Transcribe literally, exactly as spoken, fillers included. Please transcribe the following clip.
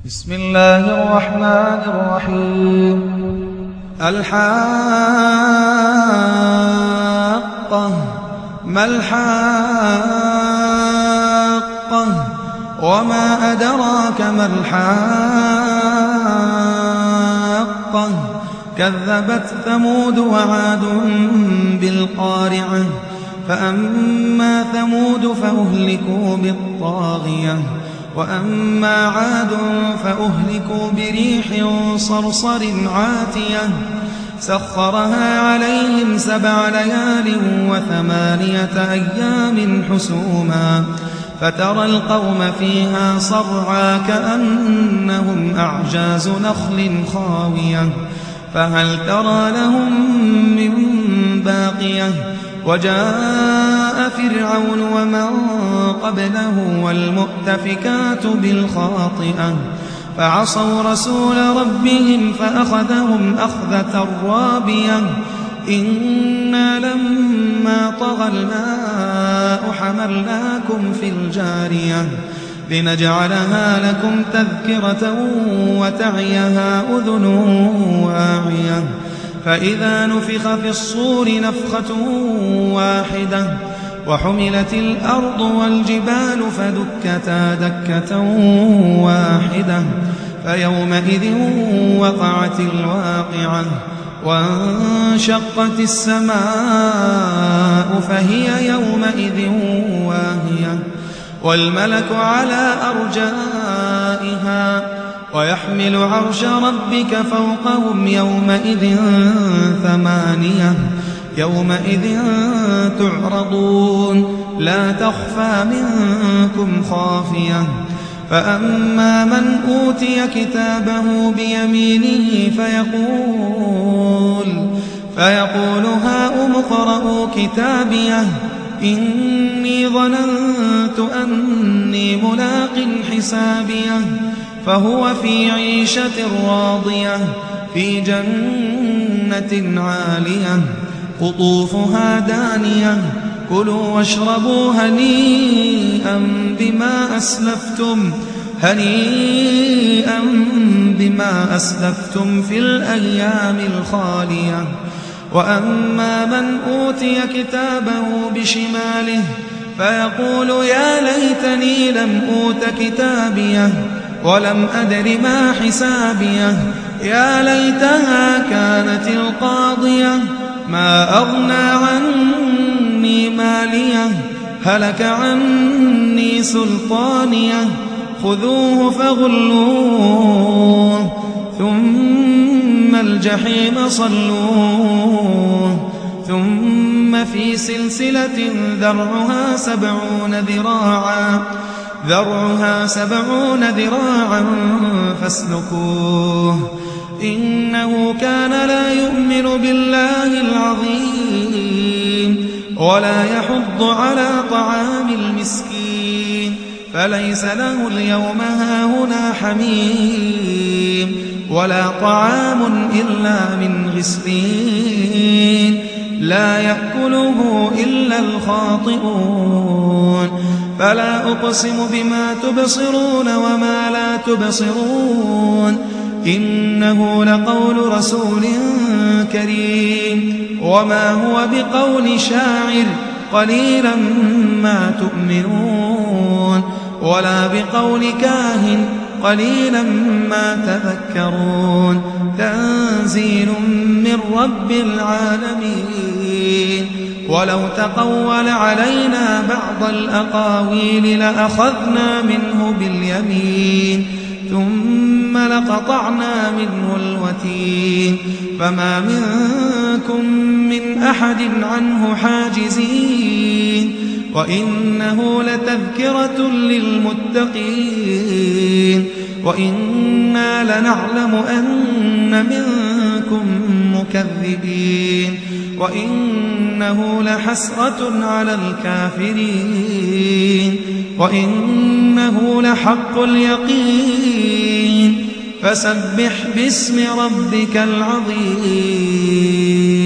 بسم الله الرحمن الرحيم. الحاقة ما الحاقة وما أدراك ما الحاقة كذبت ثمود وعاد بالقارعة فأما ثمود فأهلكوا بالطاغية وأما عاد فأهلكوا بريح صرصر عاتية سخرها عليهم سبع ليال وثمانية أيام حسوما فترى القوم فيها صرعا كأنهم أعجاز نخل خاوية فهل ترى لهم من باقية وجاء فرعون ومن قبله والمؤتفكات بالخاطئة فعصوا رسول ربهم فأخذهم أخذة رابية إنا لما طغى الماء حملناكم في الجارية لنجعلها لكم تذكرة وتعيها أذن واعية فإذا نفخ في الصور نفخة واحدة وحملت الأرض والجبال فدكتا دكة واحدة فيومئذ وقعت الواقعة وانشقت السماء فهي يومئذ واهية والملك على أرجائها ويحمل عرش ربك فوقهم يومئذ ثمانية يومئذ تعرضون لا تخفى منكم خافية فأما من أوتي كتابه بيمينه فيقول فيقول هاؤم اقرءوا كتابيه إني ظننت أني ملاق حسابيه فهو في عيشة راضية في جنة عالية قطوفها دانية كلوا واشربوا هنيئا بما أسلفتم هنيئا بما أسلفتم في الأيام الخالية وأما من أوتي كتابه بشماله فيقول يا ليتني لم أوت كتابيه ولم أدر ما حسابيه يا ليتها كانت القاضية ما أغنى عني ماليه هلك عني سلطانيه خذوه فغلوه ثم الجحيم صلوه ثم في سلسلة ذرعها سبعون ذراعا ذرعها سبعون ذراعا فاسلكوه إنه كان لا يؤمن بالله العظيم ولا يحض على طعام المسكين فليس له اليوم هاهنا حميم ولا طعام إلا من غسلين لا يأكله إلا الخاطئون فلا أقسم بما تبصرون وما لا تبصرون إنه لقول رسول كريم وما هو بقول شاعر قليلا ما تؤمنون ولا بقول كاهن قليلا ما تذكرون تنزيل من رب العالمين ولو تقول علينا بعض الأقاويل لأخذنا منه باليمين ثم لقطعنا منه الوتين فما منكم من أحد عنه حاجزين وإنه لتذكرة للمتقين وإنا لنعلم أن منكم مكذبين وإنه لحسرة على الكافرين وإنه لحق اليقين فسبح باسم ربك العظيم.